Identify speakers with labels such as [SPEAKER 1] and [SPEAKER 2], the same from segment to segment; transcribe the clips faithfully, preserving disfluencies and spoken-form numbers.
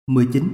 [SPEAKER 1] mười chín.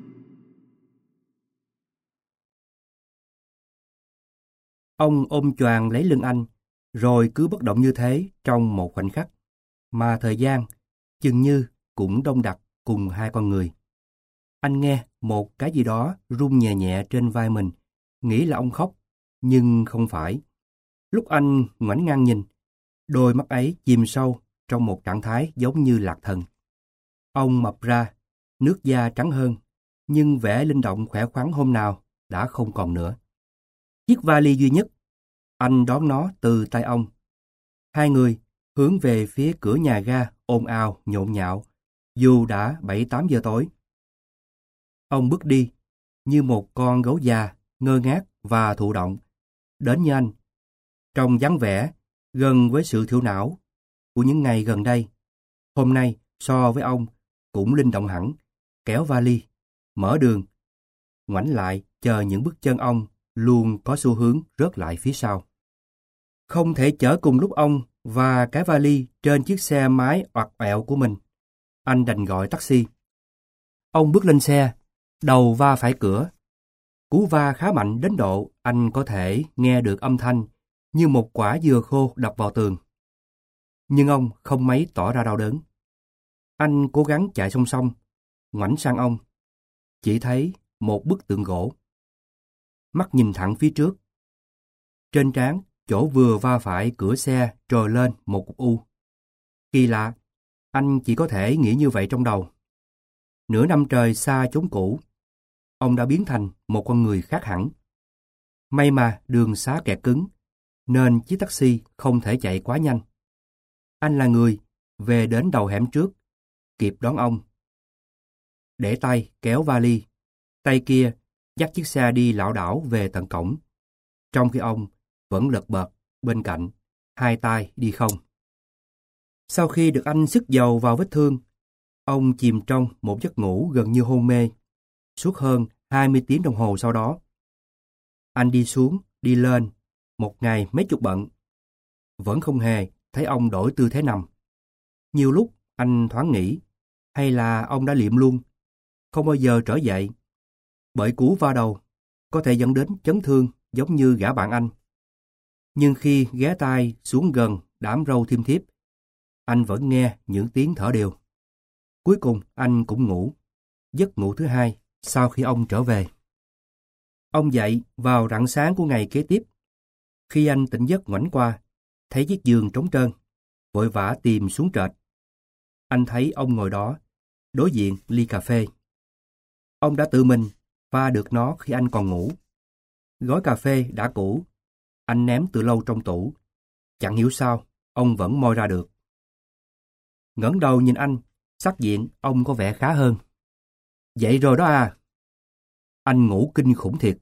[SPEAKER 1] Ông ôm choàng lấy lưng anh, rồi cứ bất động như thế trong một khoảnh khắc, mà thời gian chừng như cũng đông đặc cùng hai con người. Anh nghe một cái gì đó rung nhẹ nhẹ trên vai mình, nghĩ là ông khóc, nhưng không phải. Lúc anh ngoảnh ngang nhìn, đôi mắt ấy chìm sâu trong một trạng thái giống như lạc thần. Ông mập ra, nước da trắng hơn, nhưng vẻ linh động khỏe khoắn hôm nào đã không còn nữa. Chiếc vali duy nhất, anh đón nó từ tay ông. Hai người hướng về phía cửa nhà ga ồn ào nhộn nhạo, dù đã bảy tám giờ tối. Ông bước đi như một con gấu già, ngơ ngác và thụ động, đến như anh, trong dáng vẻ gần với sự thiểu não của những ngày gần đây. Hôm nay so với ông cũng linh động hẳn, kéo vali, mở đường, ngoảnh lại chờ những bước chân ông luôn có xu hướng rớt lại phía sau. Không thể chở cùng lúc ông và cái vali trên chiếc xe máy oặt ẹo của mình. Anh đành gọi taxi. Ông bước lên xe, đầu va phải cửa. Cú va khá mạnh đến độ anh có thể nghe được âm thanh như một quả dừa khô đập vào tường. Nhưng ông không mấy tỏ ra đau đớn. Anh cố gắng chạy song song, ngoảnh sang ông. Chỉ thấy một bức tượng gỗ. Mắt nhìn thẳng phía trước. Trên trán, chỗ vừa va phải cửa xe trồi lên một cục u. Kỳ lạ, anh chỉ có thể nghĩ như vậy trong đầu. Nửa năm trời xa chốn cũ, ông đã biến thành một con người khác hẳn. May mà đường xá kẹt cứng, nên chiếc taxi không thể chạy quá nhanh. Anh là người về đến đầu hẻm trước, kịp đón ông. Để tay kéo vali, tay kia dắt chiếc xe đi lảo đảo về tận cổng, trong khi ông vẫn lật bật bên cạnh, hai tay đi không. Sau khi được anh sức dầu vào vết thương, ông chìm trong một giấc ngủ gần như hôn mê, suốt hơn hai mươi tiếng đồng hồ sau đó. Anh đi xuống, đi lên, một ngày mấy chục bận. Vẫn không hề thấy ông đổi tư thế nằm. Nhiều lúc anh thoáng nghĩ, hay là ông đã liệm luôn, không bao giờ trở dậy. Bởi cú va đầu có thể dẫn đến chấn thương giống như gã bạn anh. Nhưng khi ghé tai xuống gần đám râu thiêm thiếp, anh vẫn nghe những tiếng thở đều. Cuối cùng anh cũng ngủ, giấc ngủ thứ hai sau khi ông trở về. Ông dậy vào rạng sáng của ngày kế tiếp. Khi anh tỉnh giấc ngoảnh qua, thấy chiếc giường trống trơn, vội vã tìm xuống trệt. Anh thấy ông ngồi đó, đối diện ly cà phê. Ông đã tự mình pha được nó khi anh còn ngủ. Gói cà phê đã cũ, anh ném từ lâu trong tủ. Chẳng hiểu sao, ông vẫn moi ra được. Ngẩng đầu nhìn anh, sắc diện ông có vẻ khá hơn. Dậy rồi đó à? Anh ngủ kinh khủng thiệt.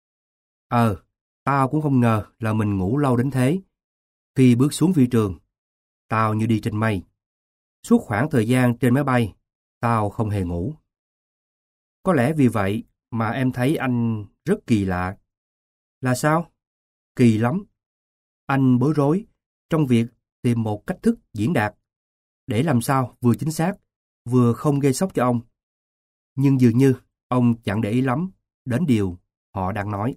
[SPEAKER 1] Ờ, tao cũng không ngờ là mình ngủ lâu đến thế. Khi bước xuống phi trường, tao như đi trên mây. Suốt khoảng thời gian trên máy bay, tao không hề ngủ. Có lẽ vì vậy mà em thấy anh rất kỳ lạ. Là sao? Kỳ lắm. Anh bối rối trong việc tìm một cách thức diễn đạt, để làm sao vừa chính xác, vừa không gây sốc cho ông. Nhưng dường như ông chẳng để ý lắm đến điều họ đang nói.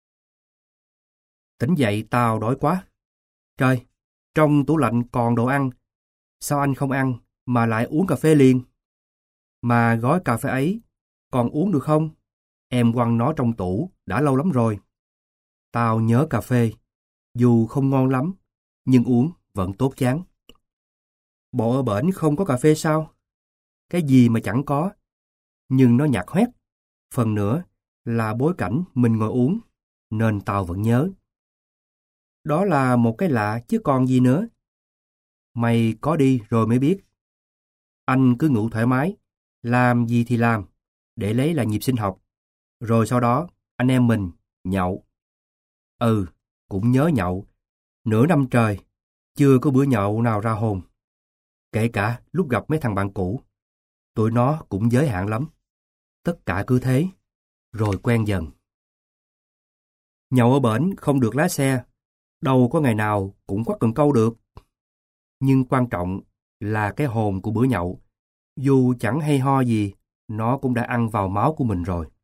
[SPEAKER 1] Tỉnh dậy tao đói quá. Trời, trong tủ lạnh còn đồ ăn. Sao anh không ăn mà lại uống cà phê liền? Mà gói cà phê ấy còn uống được không? Em quăng nó trong tủ đã lâu lắm rồi. Tao nhớ cà phê, dù không ngon lắm, nhưng uống vẫn tốt chán. Bộ ở bển không có cà phê sao? Cái gì mà chẳng có, nhưng nó nhạt hoét. Phần nữa là bối cảnh mình ngồi uống, nên tao vẫn nhớ. Đó là một cái lạ chứ còn gì nữa. Mày có đi rồi mới biết. Anh cứ ngủ thoải mái, làm gì thì làm, để lấy lại nhịp sinh học. Rồi sau đó, anh em mình nhậu. Ừ, cũng nhớ nhậu. Nửa năm trời, chưa có bữa nhậu nào ra hồn. Kể cả lúc gặp mấy thằng bạn cũ, tụi nó cũng giới hạn lắm. Tất cả cứ thế, rồi quen dần. Nhậu ở bển không được lái xe, đâu có ngày nào cũng quắt cần câu được. Nhưng quan trọng là cái hồn của bữa nhậu, dù chẳng hay ho gì, nó cũng đã ăn vào máu của mình rồi.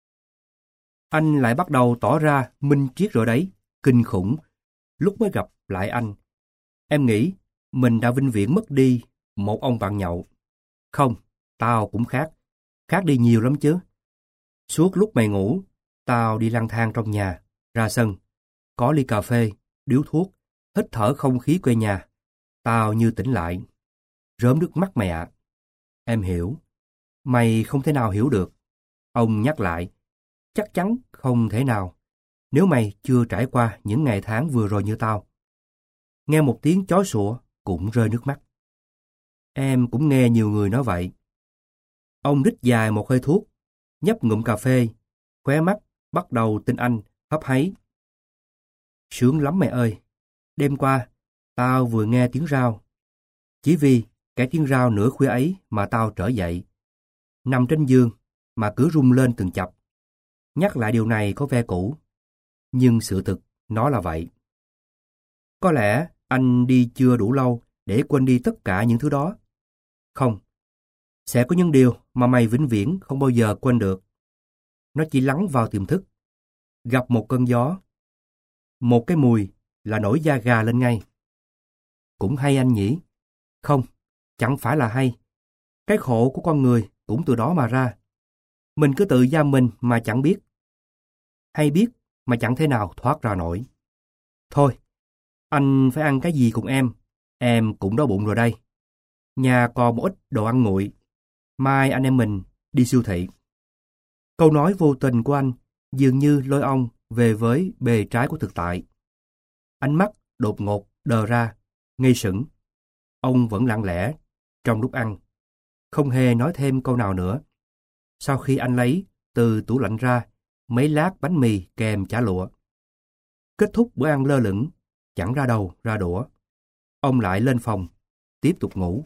[SPEAKER 1] Anh lại bắt đầu tỏ ra minh triết rồi đấy, kinh khủng. Lúc mới gặp lại anh, em nghĩ mình đã vĩnh viễn mất đi một ông bạn nhậu. Không, tao cũng khác, khác đi nhiều lắm chứ. Suốt lúc mày ngủ, tao đi lang thang trong nhà, ra sân, có ly cà phê, điếu thuốc, hít thở không khí quê nhà. Tao như tỉnh lại. Rớm nước mắt mày ạ. Em hiểu. Mày không thể nào hiểu được. Ông nhắc lại, chắc chắn không thể nào, nếu mày chưa trải qua những ngày tháng vừa rồi như tao. Nghe một tiếng chó sủa cũng rơi nước mắt. Em cũng nghe nhiều người nói vậy. Ông rít dài một hơi thuốc, nhấp ngụm cà phê, khóe mắt bắt đầu tin anh hấp háy. Sướng lắm mẹ ơi. Đêm qua, tao vừa nghe tiếng rao. Chỉ vì cái tiếng rao nửa khuya ấy mà tao trở dậy. Nằm trên giường mà cứ rung lên từng chập. Nhắc lại điều này có vẻ cũ, nhưng sự thực nó là vậy. Có lẽ anh đi chưa đủ lâu để quên đi tất cả những thứ đó. Không, sẽ có những điều mà mày vĩnh viễn không bao giờ quên được. Nó chỉ lắng vào tiềm thức. Gặp một cơn gió, một cái mùi là nổi da gà lên ngay. Cũng hay anh nhỉ? Không, chẳng phải là hay. Cái khổ của con người cũng từ đó mà ra. Mình cứ tự giam mình mà chẳng biết. Hay biết mà chẳng thể nào thoát ra nổi. Thôi, anh phải ăn cái gì cùng em. Em cũng đói bụng rồi đây. Nhà còn một ít đồ ăn nguội. Mai anh em mình đi siêu thị. Câu nói vô tình của anh dường như lôi ông về với bề trái của thực tại. Ánh mắt đột ngột đờ ra, ngây sững. Ông vẫn lặng lẽ trong lúc ăn, không hề nói thêm câu nào nữa. Sau khi anh lấy từ tủ lạnh ra mấy lát bánh mì kèm chả lụa. Kết thúc bữa ăn lơ lửng, chẳng ra đầu ra đũa. Ông lại lên phòng, tiếp tục ngủ.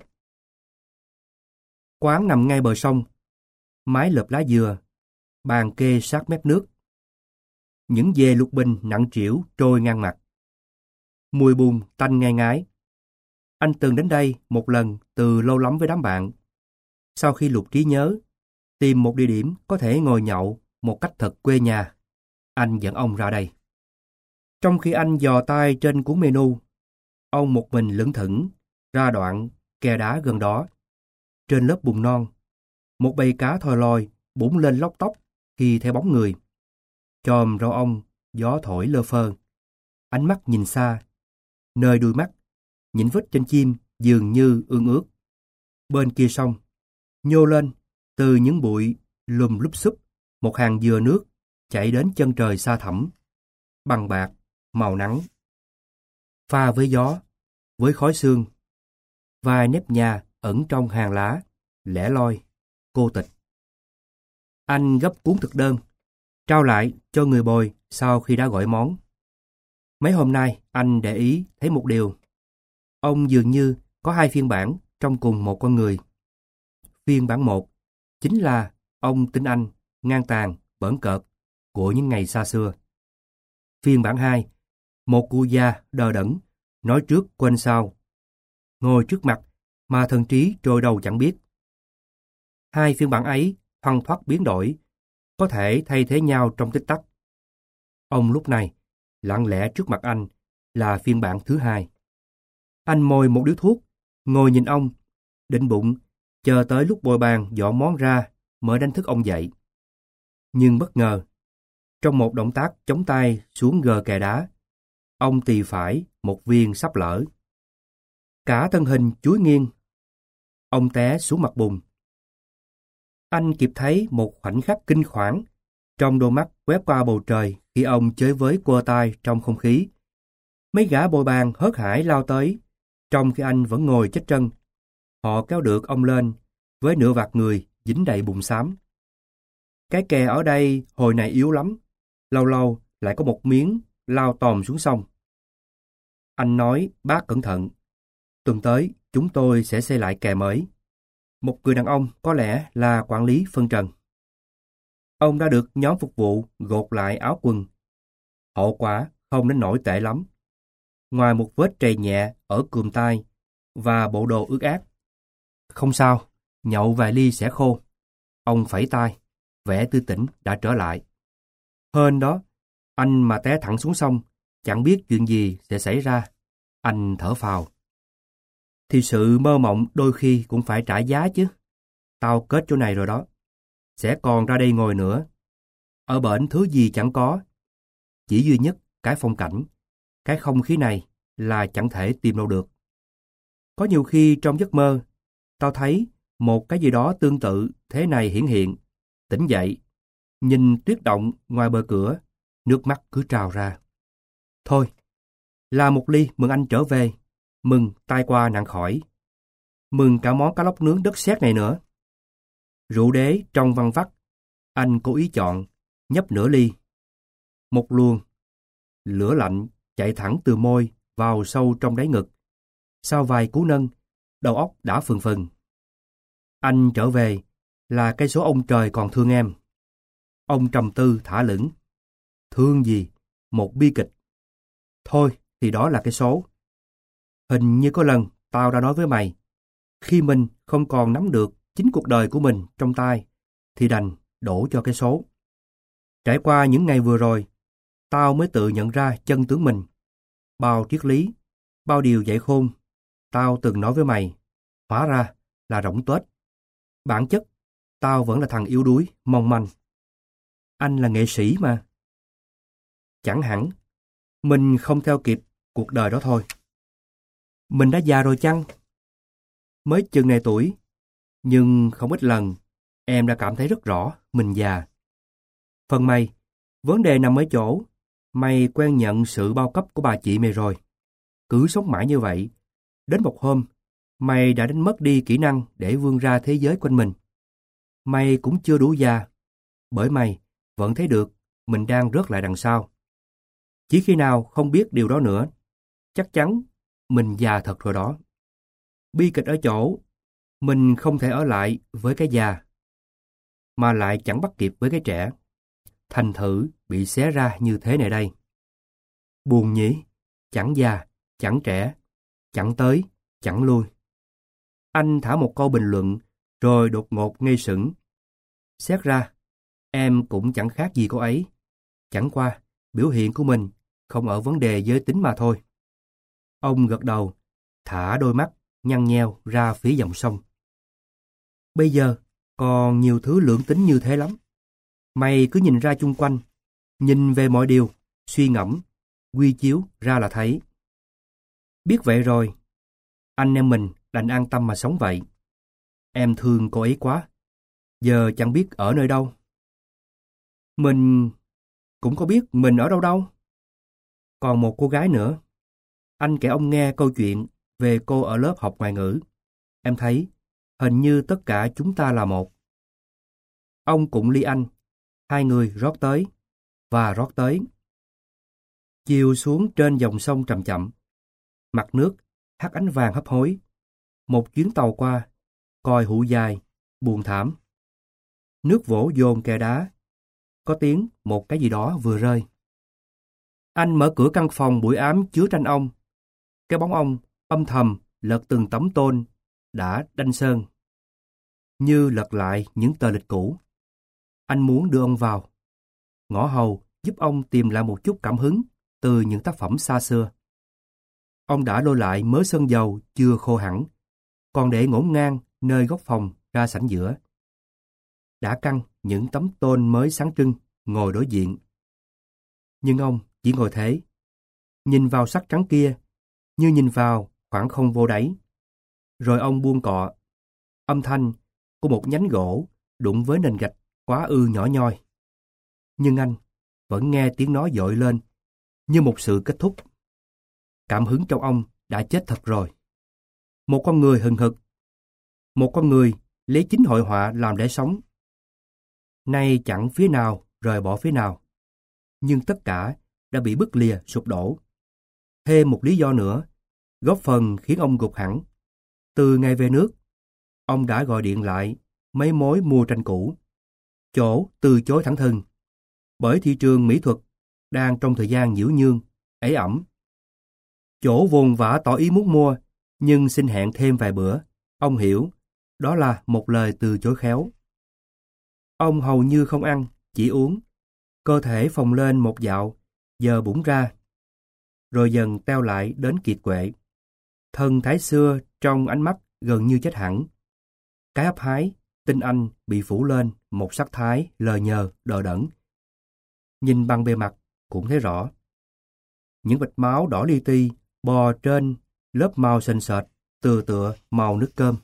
[SPEAKER 1] Quán nằm ngay bờ sông, mái lợp lá dừa, bàn kê sát mép nước. Những dê lục bình nặng trĩu trôi ngang mặt. Mùi bùn tanh ngai ngái. Anh từng đến đây một lần từ lâu lắm với đám bạn. Sau khi lục trí nhớ, tìm một địa điểm có thể ngồi nhậu một cách thật quê nhà, anh dẫn ông ra đây. Trong khi anh dò tay trên cuốn menu, ông một mình lững thững ra đoạn kè đá gần đó. Trên lớp bùn non, một bầy cá thoi lòi bủn lên lóc tóc khi theo bóng người. Chòm rau ông gió thổi lơ phơ. Ánh mắt nhìn xa, nơi đuôi mắt, những vết chân chim dường như ương ướt. Bên kia sông, nhô lên từ những bụi lùm lúp xúp, một hàng dừa nước chảy đến chân trời xa thẳm, bằng bạc, màu nắng. Pha với gió, với khói sương, vài nếp nhà ẩn trong hàng lá, lẻ loi, cô tịch. Anh gấp cuốn thực đơn, trao lại cho người bồi sau khi đã gọi món. Mấy hôm nay anh để ý thấy một điều. Ông dường như có hai phiên bản trong cùng một con người. Phiên bản một chính là ông tin anh, ngang tàn, bỡn cợt của những ngày xa xưa. Phiên bản hai, một cụ già đờ đẫn, nói trước quên sau, ngồi trước mặt mà thần trí trôi đầu chẳng biết. Hai phiên bản ấy thoăn thoắt biến đổi, có thể thay thế nhau trong tích tắc. Ông lúc này lặng lẽ trước mặt anh là phiên bản thứ hai. Anh môi một điếu thuốc, ngồi nhìn ông, định bụng, chờ tới lúc bồi bàn dọn món ra mới đánh thức ông dậy. Nhưng bất ngờ, trong một động tác chống tay xuống gờ kè đá, ông tì phải một viên sắp lỡ. Cả thân hình chúi nghiêng, ông té xuống mặt bùn. Anh kịp thấy một khoảnh khắc kinh khoản trong đôi mắt quét qua bầu trời khi ông chơi với cua tay trong không khí. Mấy gã bồi bàn hớt hải lao tới, trong khi anh vẫn ngồi chết chân. Họ kéo được ông lên với nửa vạt người dính đầy bùn xám. Cái kè ở đây hồi này yếu lắm, lâu lâu lại có một miếng lao tòm xuống sông. Anh nói bác cẩn thận, tuần tới chúng tôi sẽ xây lại kè mới. Một người đàn ông có lẽ là quản lý phân trần. Ông đã được nhóm phục vụ gột lại áo quần. Hậu quả không đến nỗi tệ lắm. Ngoài một vết trầy nhẹ ở cườm tay và bộ đồ ướt át. Không sao, nhậu vài ly sẽ khô. Ông phẩy tay, vẻ tươi tỉnh đã trở lại. Hên đó, anh mà té thẳng xuống sông, chẳng biết chuyện gì sẽ xảy ra. Anh thở phào. Thì sự mơ mộng đôi khi cũng phải trả giá chứ. Tao kết chỗ này rồi đó. Sẽ còn ra đây ngồi nữa. Ở bển thứ gì chẳng có. Chỉ duy nhất cái phong cảnh, cái không khí này là chẳng thể tìm đâu được. Có nhiều khi trong giấc mơ, tao thấy một cái gì đó tương tự thế này hiển hiện. Tỉnh dậy, nhìn tuyết động ngoài bờ cửa, nước mắt cứ trào ra. Thôi, làm một ly mừng anh trở về, mừng tai qua nạn khỏi. Mừng cả món cá lóc nướng đất sét này nữa. Rượu đế trong văng vắt, anh cố ý chọn, nhấp nửa ly. Một luồng, lửa lạnh chạy thẳng từ môi vào sâu trong đáy ngực. Sau vài cú nâng, đầu óc đã phừng phừng. Anh trở về là cái số ông trời còn thương em. Ông trầm tư thả lửng. Thương gì? Một bi kịch. Thôi thì đó là cái số. Hình như có lần tao đã nói với mày, khi mình không còn nắm được chính cuộc đời của mình trong tay, thì đành đổ cho cái số. Trải qua những ngày vừa rồi, tao mới tự nhận ra chân tướng mình. Bao triết lý, bao điều dạy khôn, tao từng nói với mày, hóa ra là rỗng tuếch. Bản chất, tao vẫn là thằng yếu đuối, mong manh. Anh là nghệ sĩ mà. Chẳng hẳn, mình không theo kịp cuộc đời đó thôi. Mình đã già rồi chăng? Mới chừng này tuổi, nhưng không ít lần em đã cảm thấy rất rõ mình già. Phần mày, vấn đề nằm ở chỗ, mày quen nhận sự bao cấp của bà chị mày rồi. Cứ sống mãi như vậy, đến một hôm, mày đã đánh mất đi kỹ năng để vươn ra thế giới quanh mình. Mày cũng chưa đủ già, bởi mày vẫn thấy được mình đang rớt lại đằng sau. Chỉ khi nào không biết điều đó nữa, chắc chắn mình già thật rồi đó. Bi kịch ở chỗ, mình không thể ở lại với cái già, mà lại chẳng bắt kịp với cái trẻ. Thành thử bị xé ra như thế này đây. Buồn nhỉ, chẳng già, chẳng trẻ, chẳng tới, chẳng lui. Anh thả một câu bình luận, rồi đột ngột ngây sững. Xét ra, em cũng chẳng khác gì cô ấy. Chẳng qua, biểu hiện của mình không ở vấn đề giới tính mà thôi. Ông gật đầu, thả đôi mắt nhăn nheo ra phía dòng sông. Bây giờ, còn nhiều thứ lưỡng tính như thế lắm. Mày cứ nhìn ra chung quanh, nhìn về mọi điều, suy ngẫm, quy chiếu ra là thấy. Biết vậy rồi, anh em mình đành an tâm mà sống vậy. Em thương cô ấy quá, giờ chẳng biết ở nơi đâu. Mình cũng có biết mình ở đâu đâu. Còn một cô gái nữa. Anh kể ông nghe câu chuyện về cô ở lớp học ngoại ngữ. Em thấy, hình như tất cả chúng ta là một. Ông cũng ly anh, hai người rót tới, và rót tới. Chiều xuống trên dòng sông chậm chậm. Mặt nước hắt ánh vàng hấp hối. Một chuyến tàu qua, còi hụ dài, buồn thảm. Nước vỗ dồn kè đá. Có tiếng một cái gì đó vừa rơi. Anh mở cửa căn phòng bụi ám chứa tranh ông. Cái bóng ông âm thầm lật từng tấm tôn đã đanh sơn, như lật lại những tờ lịch cũ. Anh muốn đưa ông vào, ngõ hầu giúp ông tìm lại một chút cảm hứng từ những tác phẩm xa xưa. Ông đã lôi lại mớ sơn dầu chưa khô hẳn, còn để ngổn ngang nơi góc phòng ra sảnh giữa. Đã căng những tấm tôn mới sáng trưng ngồi đối diện. Nhưng ông chỉ ngồi thế, nhìn vào sắc trắng kia như nhìn vào khoảng không vô đáy. Rồi ông buông cọ, âm thanh của một nhánh gỗ đụng với nền gạch quá ư nhỏ nhoi. Nhưng anh vẫn nghe tiếng nói dội lên như một sự kết thúc. Cảm hứng trong ông đã chết thật rồi. Một con người hừng hực, một con người lấy chính hội họa làm để sống. Nay chẳng phía nào rời bỏ phía nào, nhưng tất cả đã bị bứt lìa sụp đổ. Thêm một lý do nữa, góp phần khiến ông gục hẳn. Từ ngày về nước, ông đã gọi điện lại mấy mối mua tranh cũ. Chỗ từ chối thẳng thừng, bởi thị trường mỹ thuật đang trong thời gian nhiễu nhương, ế ẩm. Chỗ vồn vã tỏ ý muốn mua, nhưng xin hẹn thêm vài bữa. Ông hiểu, đó là một lời từ chối khéo. Ông hầu như không ăn, chỉ uống. Cơ thể phồng lên một dạo, giờ bụng ra, rồi dần teo lại đến kiệt quệ. Thần thái xưa trong ánh mắt gần như chết hẳn. Cái hấp hái, tinh anh bị phủ lên một sắc thái lờ nhờ, đờ đẫn. Nhìn bằng bề mặt cũng thấy rõ. Những vệt máu đỏ li ti bò trên lớp màu sền sệt, tựa tựa màu nước cơm.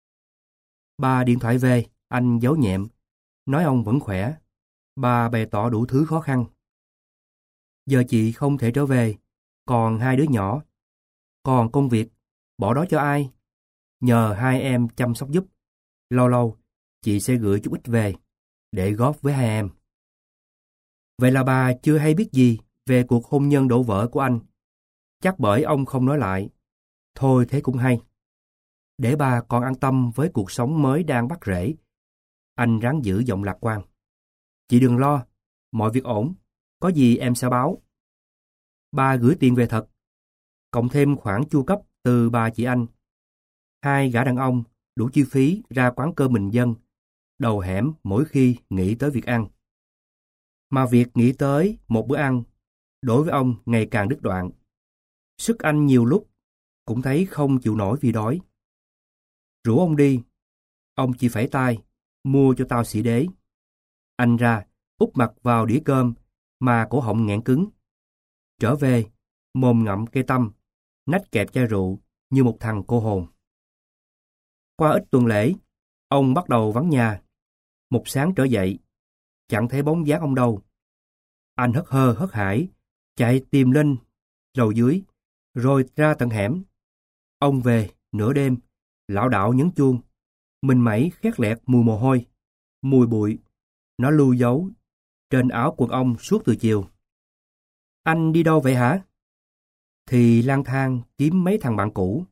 [SPEAKER 1] Bà điện thoại về, anh giấu nhẹm, nói ông vẫn khỏe. Bà bày tỏ đủ thứ khó khăn. Giờ chị không thể trở về, còn hai đứa nhỏ. Còn công việc, bỏ đó cho ai? Nhờ hai em chăm sóc giúp. Lâu lâu, chị sẽ gửi chút ít về, để góp với hai em. Vậy là bà chưa hay biết gì về cuộc hôn nhân đổ vỡ của anh. Chắc bởi ông không nói lại. Thôi thế cũng hay. Để bà còn an tâm với cuộc sống mới đang bắt rễ. Anh ráng giữ giọng lạc quan. Chị đừng lo, mọi việc ổn. Có gì em sẽ báo. Bà gửi tiền về thật. Cộng thêm khoản chu cấp từ bà chị anh. Hai gã đàn ông đủ chi phí ra quán cơm bình dân, đầu hẻm mỗi khi nghĩ tới việc ăn. Mà việc nghĩ tới một bữa ăn, đối với ông ngày càng đứt đoạn. Sức anh nhiều lúc cũng thấy không chịu nổi vì đói. Rủ ông đi, ông chỉ phẩy tay, mua cho tao xỉ đế. Anh ra, úp mặt vào đĩa cơm mà cổ họng nghẹn cứng. Trở về, mồm ngậm cây tăm, nách kẹp chai rượu như một thằng cô hồn. Qua ít tuần lễ, ông bắt đầu vắng nhà. Một sáng trở dậy, chẳng thấy bóng dáng ông đâu. Anh hất hơ hất hải, chạy tìm lên lầu dưới, rồi ra tận hẻm. Ông về nửa đêm, lảo đảo nhấn chuông, mình mẩy khét lẹt mùi mồ hôi, mùi bụi. Nó lưu dấu trên áo quần ông suốt từ chiều. Anh đi đâu vậy hả? Thì lang thang kiếm mấy thằng bạn cũ.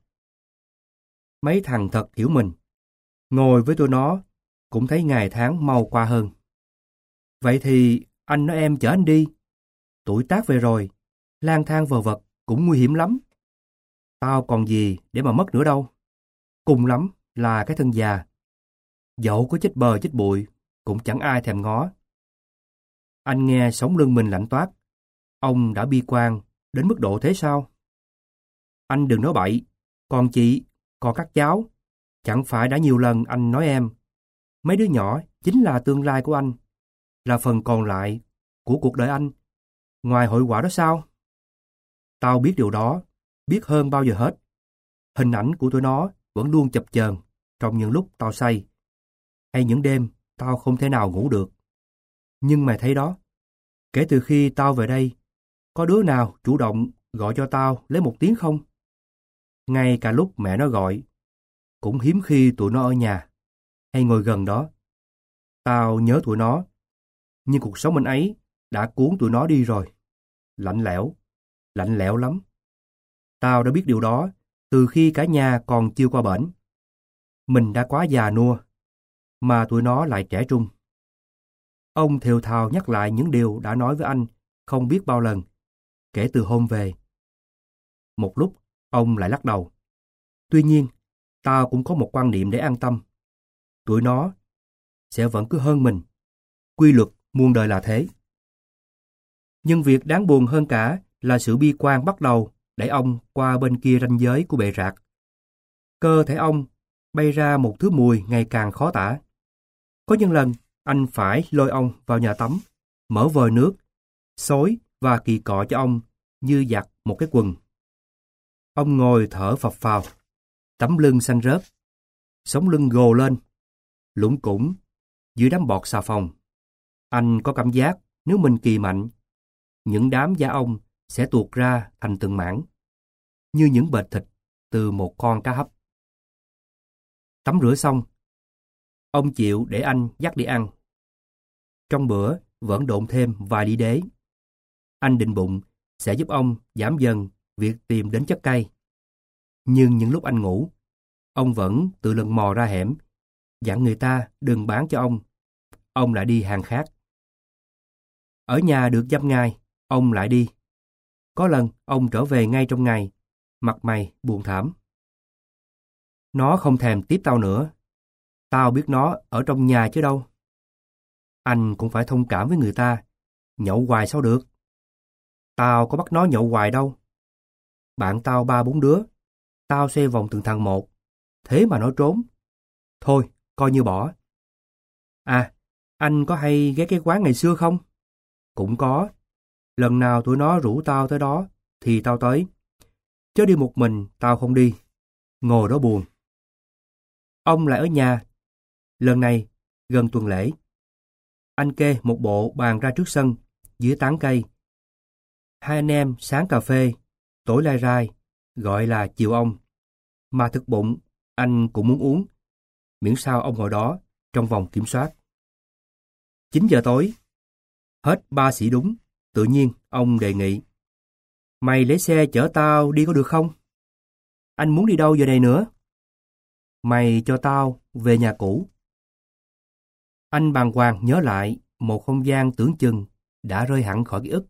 [SPEAKER 1] Mấy thằng thật hiểu mình. Ngồi với tụi nó cũng thấy ngày tháng mau qua hơn. Vậy thì anh nói em chở anh đi. Tuổi tác về rồi, lang thang vờ vật cũng nguy hiểm lắm. Tao còn gì để mà mất nữa đâu. Cùng lắm là cái thân già. Dẫu có chết bờ chết bụi, cũng chẳng ai thèm ngó. Anh nghe sống lưng mình lạnh toát. Ông đã bi quan đến mức độ thế sao? Anh đừng nói bậy. Còn chị, còn các cháu, chẳng phải đã nhiều lần anh nói em. Mấy đứa nhỏ chính là tương lai của anh, là phần còn lại của cuộc đời anh. Ngoài hội quả đó sao? Tao biết điều đó, biết hơn bao giờ hết. Hình ảnh của tụi nó vẫn luôn chập chờn trong những lúc tao say, hay những đêm tao không thể nào ngủ được. Nhưng mày thấy đó, kể từ khi tao về đây, có đứa nào chủ động gọi cho tao lấy một tiếng không? Ngay cả lúc mẹ nó gọi, cũng hiếm khi tụi nó ở nhà, hay ngồi gần đó. Tao nhớ tụi nó, nhưng cuộc sống anh ấy đã cuốn tụi nó đi rồi. Lạnh lẽo, lạnh lẽo lắm. Tao đã biết điều đó từ khi cả nhà còn chưa qua bển. Mình đã quá già nua, mà tụi nó lại trẻ trung. Ông thều thào nhắc lại những điều đã nói với anh không biết bao lần, kể từ hôm về. Một lúc, ông lại lắc đầu. Tuy nhiên, tao cũng có một quan niệm để an tâm. Tụi nó sẽ vẫn cứ hơn mình. Quy luật muôn đời là thế. Nhưng việc đáng buồn hơn cả là sự bi quan bắt đầu đẩy ông qua bên kia ranh giới của bệ rạc. Cơ thể ông bay ra một thứ mùi ngày càng khó tả. Có những lần, anh phải lôi ông vào nhà tắm, mở vòi nước, xối và kỳ cọ cho ông như giặt một cái quần. Ông ngồi thở phập phào, tấm lưng xanh rớt, sống lưng gồ lên, lủng củng dưới đám bọt xà phòng. Anh có cảm giác nếu mình kỳ mạnh, những đám da ông sẽ tuột ra thành từng mảng, như những bệt thịt từ một con cá hấp. Tắm rửa xong, ông chịu để anh dắt đi ăn. Trong bữa vẫn độn thêm vài đĩa đế. Anh định bụng sẽ giúp ông giảm dần việc tìm đến chất cay. Nhưng những lúc anh ngủ, ông vẫn tự lần mò ra hẻm, dặn người ta đừng bán cho ông. Ông lại đi hàng khác. Ở nhà được dăm ngày, ông lại đi. Có lần ông trở về ngay trong ngày, mặt mày buồn thảm. Nó không thèm tiếp tao nữa. Tao biết nó ở trong nhà chứ đâu. Anh cũng phải thông cảm với người ta. Nhậu hoài sao được? Tao có bắt nó nhậu hoài đâu. Bạn tao ba bốn đứa. Tao xoay vòng từng thằng một. Thế mà nó trốn. Thôi, coi như bỏ. À, anh có hay ghé cái quán ngày xưa không? Cũng có. Lần nào tụi nó rủ tao tới đó, thì tao tới. Chứ đi một mình, tao không đi. Ngồi đó buồn. Ông lại ở nhà. Lần này, gần tuần lễ. Anh kê một bộ bàn ra trước sân, dưới tán cây. Hai anh em sáng cà phê, tối lai rai, gọi là chiều ông. Mà thực bụng, anh cũng muốn uống, miễn sao ông ngồi đó, trong vòng kiểm soát. chín giờ tối, hết ba xỉ đúng, tự nhiên ông đề nghị. Mày lấy xe chở tao đi có được không? Anh muốn đi đâu giờ này nữa? Mày cho tao về nhà cũ. Anh bàng hoàng nhớ lại một không gian tưởng chừng đã rơi hẳn khỏi ký ức.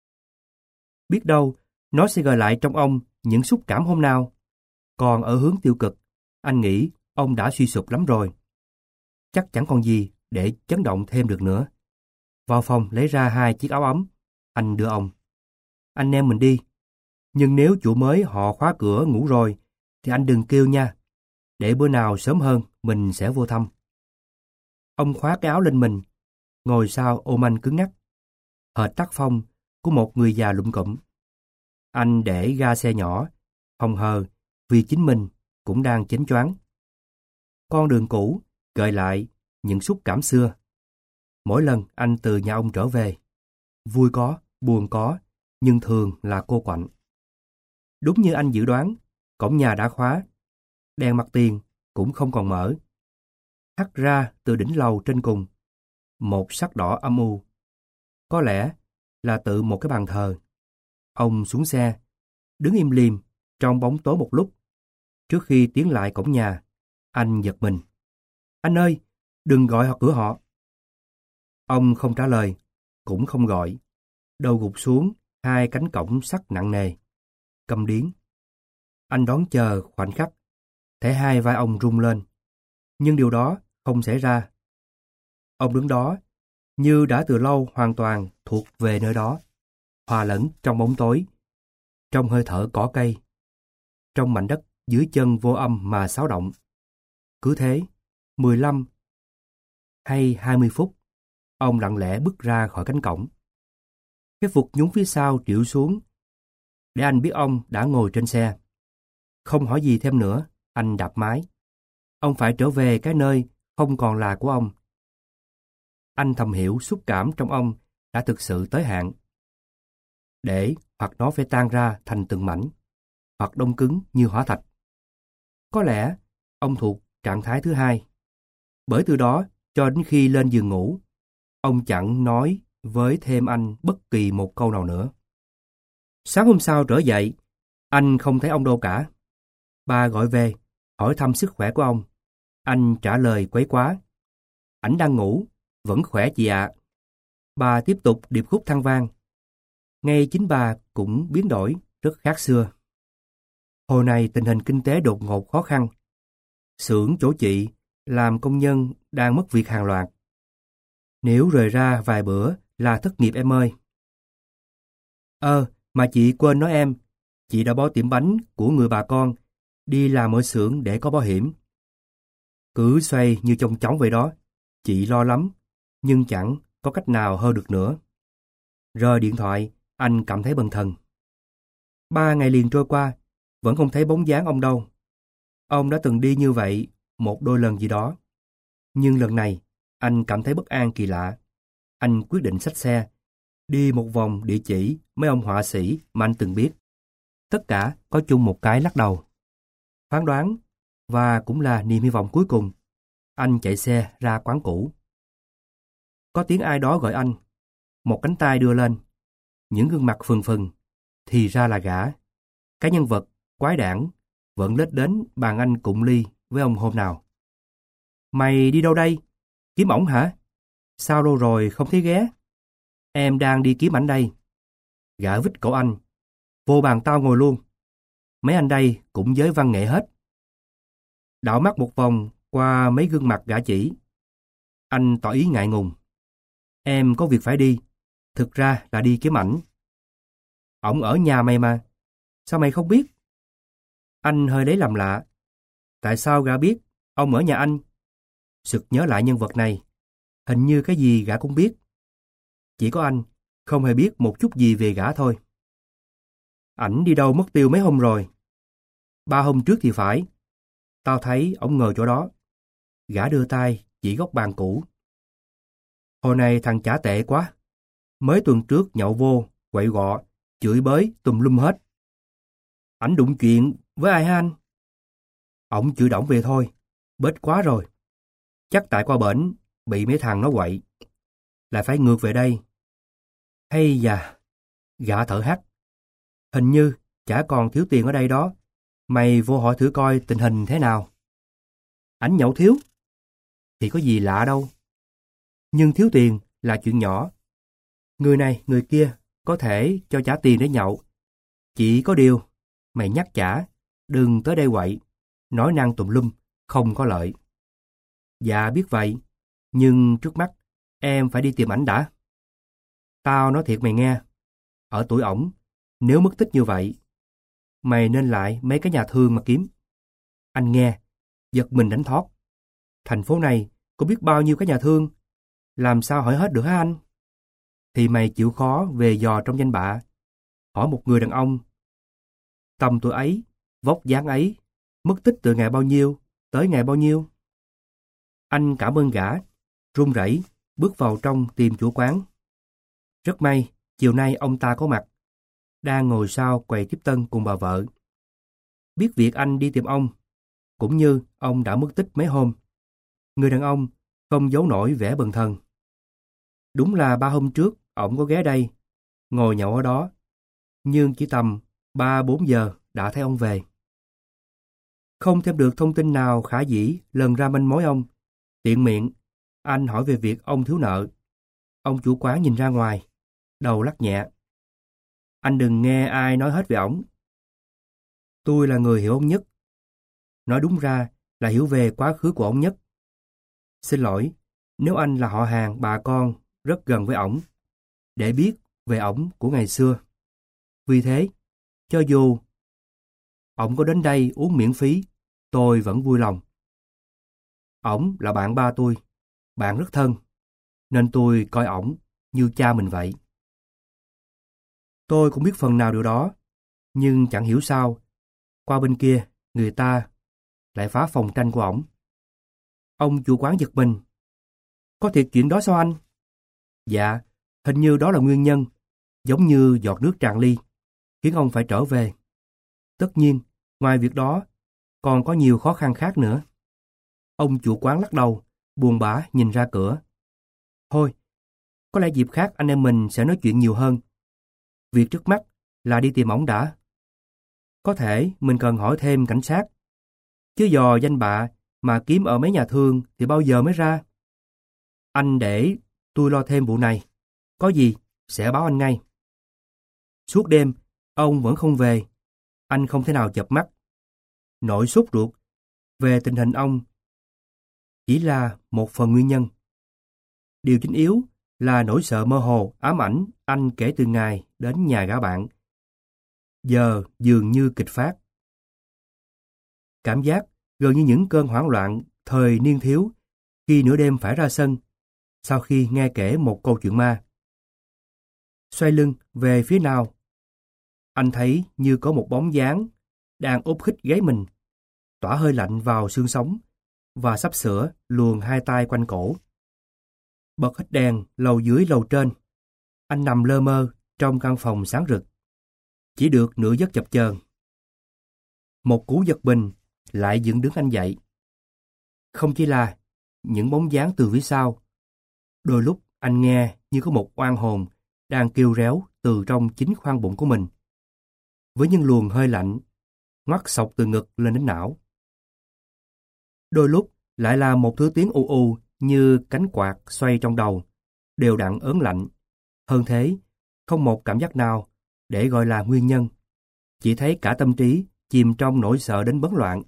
[SPEAKER 1] Biết đâu, nó sẽ gợi lại trong ông những xúc cảm hôm nào. Còn ở hướng tiêu cực, anh nghĩ ông đã suy sụp lắm rồi. Chắc chẳng còn gì để chấn động thêm được nữa. Vào phòng lấy ra hai chiếc áo ấm. Anh đưa ông. Anh em mình đi. Nhưng nếu chủ mới họ khóa cửa ngủ rồi, thì anh đừng kêu nha. Để bữa nào sớm hơn, mình sẽ vô thăm. Ông khóa cái áo lên mình, ngồi sau ôm anh cứng ngắc. Hệt tác phong của một người già lụm cụm. Anh để ga xe nhỏ, hồng hờ, vì chính mình cũng đang chến choáng. Con đường cũ gợi lại những xúc cảm xưa. Mỗi lần anh từ nhà ông trở về, vui có, buồn có, nhưng thường là cô quạnh. Đúng như anh dự đoán, cổng nhà đã khóa, đèn mặt tiền cũng không còn mở. Hắt ra từ đỉnh lầu trên cùng, một sắc đỏ âm u. Có lẽ là tự một cái bàn thờ. Ông xuống xe, đứng im lìm trong bóng tối một lúc. Trước khi tiến lại cổng nhà, anh giật mình. Anh ơi, đừng gọi họ cửa họ. Ông không trả lời, cũng không gọi. Đầu gục xuống hai cánh cổng sắt nặng nề. Câm điếng. Anh đón chờ khoảnh khắc. Thể hai vai ông rung lên. Nhưng điều đó không xảy ra. Ông đứng đó, như đã từ lâu hoàn toàn thuộc về nơi đó. Hòa lẫn trong bóng tối, trong hơi thở cỏ cây, trong mảnh đất dưới chân vô âm mà xáo động. Cứ thế, mười lăm hay hai mươi phút, ông lặng lẽ bước ra khỏi cánh cổng. Cái vụt nhún phía sau trĩu xuống, để anh biết ông đã ngồi trên xe. Không hỏi gì thêm nữa, anh đạp máy. Ông phải trở về cái nơi không còn là của ông. Anh thầm hiểu xúc cảm trong ông đã thực sự tới hạn. Để hoặc nó phải tan ra thành từng mảnh, hoặc đông cứng như hóa thạch. Có lẽ ông thuộc trạng thái thứ hai. Bởi từ đó cho đến khi lên giường ngủ, ông chẳng nói với thêm anh bất kỳ một câu nào nữa. Sáng hôm sau trở dậy, anh không thấy ông đâu cả. Ba gọi về, hỏi thăm sức khỏe của ông. Anh trả lời quấy quá. Ảnh đang ngủ, vẫn khỏe chị ạ. Bà tiếp tục điệp khúc than vang. Ngay chính bà cũng biến đổi, rất khác xưa. Hồi này tình hình kinh tế đột ngột khó khăn. Xưởng chỗ chị làm công nhân đang mất việc hàng loạt. Nếu rời ra vài bữa là thất nghiệp em ơi. Ờ, mà chị quên nói em, chị đã bỏ tiệm bánh của người bà con, đi làm ở xưởng để có bảo hiểm. Cứ xoay như chong chóng vậy đó, chị lo lắm, nhưng chẳng có cách nào hơn được nữa. Rời điện thoại, anh cảm thấy bần thần. Ba ngày liền trôi qua, vẫn không thấy bóng dáng ông đâu. Ông đã từng đi như vậy một đôi lần gì đó. Nhưng lần này, anh cảm thấy bất an kỳ lạ. Anh quyết định xách xe, đi một vòng địa chỉ mấy ông họa sĩ mà anh từng biết. Tất cả có chung một cái lắc đầu. Phán đoán, và cũng là niềm hy vọng cuối cùng. Anh chạy xe ra quán cũ. Có tiếng ai đó gọi anh. Một cánh tay đưa lên. Những gương mặt phừng phừng. Thì ra là gã. Cái nhân vật quái đản vẫn lết đến bàn anh cụng ly với ông hôm nào. Mày đi đâu đây? Kiếm ổng hả? Sao lâu rồi không thấy ghé? Em đang đi kiếm ảnh đây. Gã vít cổ anh. Vô bàn tao ngồi luôn. Mấy anh đây cũng giới văn nghệ hết. Đảo mắt một vòng qua mấy gương mặt gã chỉ. Anh tỏ ý ngại ngùng. Em có việc phải đi. Thực ra là đi kiếm ảnh. Ổng ở nhà mày mà. Sao mày không biết? Anh hơi lấy làm lạ. Tại sao gã biết ông ở nhà anh? Sực nhớ lại nhân vật này. Hình như cái gì gã cũng biết. Chỉ có anh không hề biết một chút gì về gã thôi. Ảnh đi đâu mất tiêu mấy hôm rồi? Ba hôm trước thì phải. Tao thấy ổng ngồi chỗ đó. Gã đưa tay chỉ góc bàn cũ. Hồi này thằng chả tệ quá. Mới tuần trước nhậu vô, quậy gọ, chửi bới, tùm lum hết. Ảnh đụng chuyện với ai hả anh? Ổng chửi đổng về thôi. Bết quá rồi. Chắc tại qua bển bị mấy thằng nó quậy. Lại phải ngược về đây. Hay da, gã thở hắt. Hình như chả còn thiếu tiền ở đây đó. Mày vô hỏi thử coi tình hình thế nào. Ảnh nhậu thiếu? Thì có gì lạ đâu. Nhưng thiếu tiền là chuyện nhỏ. Người này, người kia có thể cho trả tiền để nhậu. Chỉ có điều, mày nhắc chả, đừng tới đây quậy, nói năng tùm lum, không có lợi. Dạ biết vậy, nhưng trước mắt em phải đi tìm ảnh đã. Tao nói thiệt mày nghe, ở tuổi ổng, nếu mất tích như vậy, mày nên lại mấy cái nhà thương mà kiếm. Anh nghe, giật mình đánh thót. Thành phố này có biết bao nhiêu cái nhà thương, làm sao hỏi hết được hả anh? Thì mày chịu khó về dò trong danh bạ, hỏi một người đàn ông. Tầm tuổi ấy, vóc dáng ấy, mất tích từ ngày bao nhiêu, tới ngày bao nhiêu. Anh cảm ơn gã, run rẩy bước vào trong tìm chủ quán. Rất may, chiều nay ông ta có mặt, đang ngồi sau quầy tiếp tân cùng bà vợ. Biết việc anh đi tìm ông, cũng như ông đã mất tích mấy hôm. Người đàn ông không giấu nổi vẻ bần thần. Đúng là ba hôm trước, ổng có ghé đây, ngồi nhậu ở đó. Nhưng chỉ tầm ba bốn giờ đã thấy ông về. Không thêm được thông tin nào khả dĩ lần ra manh mối ông. Tiện miệng, anh hỏi về việc ông thiếu nợ. Ông chủ quán nhìn ra ngoài, đầu lắc nhẹ. Anh đừng nghe ai nói hết về ổng. Tôi là người hiểu ông nhất. Nói đúng ra là hiểu về quá khứ của ông nhất. Xin lỗi, nếu anh là họ hàng bà con rất gần với ổng, để biết về ổng của ngày xưa. Vì thế, cho dù ổng có đến đây uống miễn phí, tôi vẫn vui lòng. Ổng là bạn ba tôi, bạn rất thân, nên tôi coi ổng như cha mình vậy. Tôi cũng biết phần nào điều đó, nhưng chẳng hiểu sao, qua bên kia, người ta lại phá phòng tranh của ổng. Ông chủ quán giật mình. Có thiệt chuyện đó sao anh? Dạ, hình như đó là nguyên nhân, giống như giọt nước tràn ly, khiến ông phải trở về. Tất nhiên, ngoài việc đó, còn có nhiều khó khăn khác nữa. Ông chủ quán lắc đầu, buồn bã nhìn ra cửa. Thôi, có lẽ dịp khác anh em mình sẽ nói chuyện nhiều hơn. Việc trước mắt là đi tìm ổng đã. Có thể mình cần hỏi thêm cảnh sát. Chứ dò danh bạ mà kiếm ở mấy nhà thương thì bao giờ mới ra. Anh để tôi lo thêm vụ này. Có gì sẽ báo anh ngay. Suốt đêm, ông vẫn không về. Anh không thể nào chợp mắt. Nỗi sốt ruột về tình hình ông chỉ là một phần nguyên nhân. Điều chính yếu là nỗi sợ mơ hồ ám ảnh anh kể từ ngày đến nhà gã bạn. Giờ dường như kịch phát. Cảm giác gần như những cơn hoảng loạn thời niên thiếu khi nửa đêm phải ra sân sau khi nghe kể một câu chuyện ma. Xoay lưng về phía nào, anh thấy như có một bóng dáng đang úp khích gáy mình, tỏa hơi lạnh vào xương sống và sắp sửa luồn hai tay quanh cổ. Bật hết đèn lầu dưới lầu trên, anh nằm lơ mơ trong căn phòng sáng rực, chỉ được nửa giấc chập chờn. Một cú giật mình lại dựng đứng anh dậy. Không chỉ là những bóng dáng từ phía sau, đôi lúc anh nghe như có một oan hồn đang kêu réo từ trong chính khoang bụng của mình, với những luồng hơi lạnh ngoắt xộc từ ngực lên đến não. Đôi lúc lại là một thứ tiếng u u như cánh quạt xoay trong đầu, đều đặn ớn lạnh. Hơn thế, không một cảm giác nào để gọi là nguyên nhân. Chỉ thấy cả tâm trí chìm trong nỗi sợ đến bấn loạn.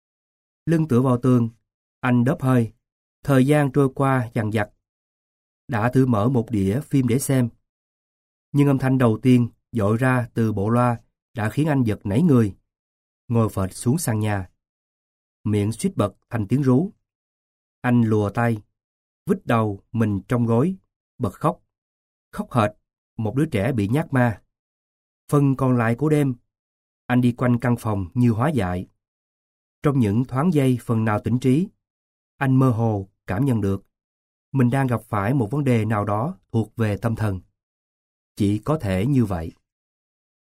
[SPEAKER 1] Lưng tựa vào tường, anh đớp hơi, thời gian trôi qua dằng dặc. đã thử mở một đĩa phim để xem. Nhưng âm thanh đầu tiên dội ra từ bộ loa đã khiến anh giật nảy người, ngồi phệt xuống sàn nhà. Miệng suýt bật thành tiếng rú. Anh lùa tay, vít đầu mình trong gối, bật khóc. Khóc hệt một đứa trẻ bị nhát ma. Phần còn lại của đêm, anh đi quanh căn phòng như hóa dại. Trong những thoáng giây phần nào tỉnh trí, anh mơ hồ cảm nhận được mình đang gặp phải một vấn đề nào đó thuộc về tâm thần. Chỉ có thể như vậy.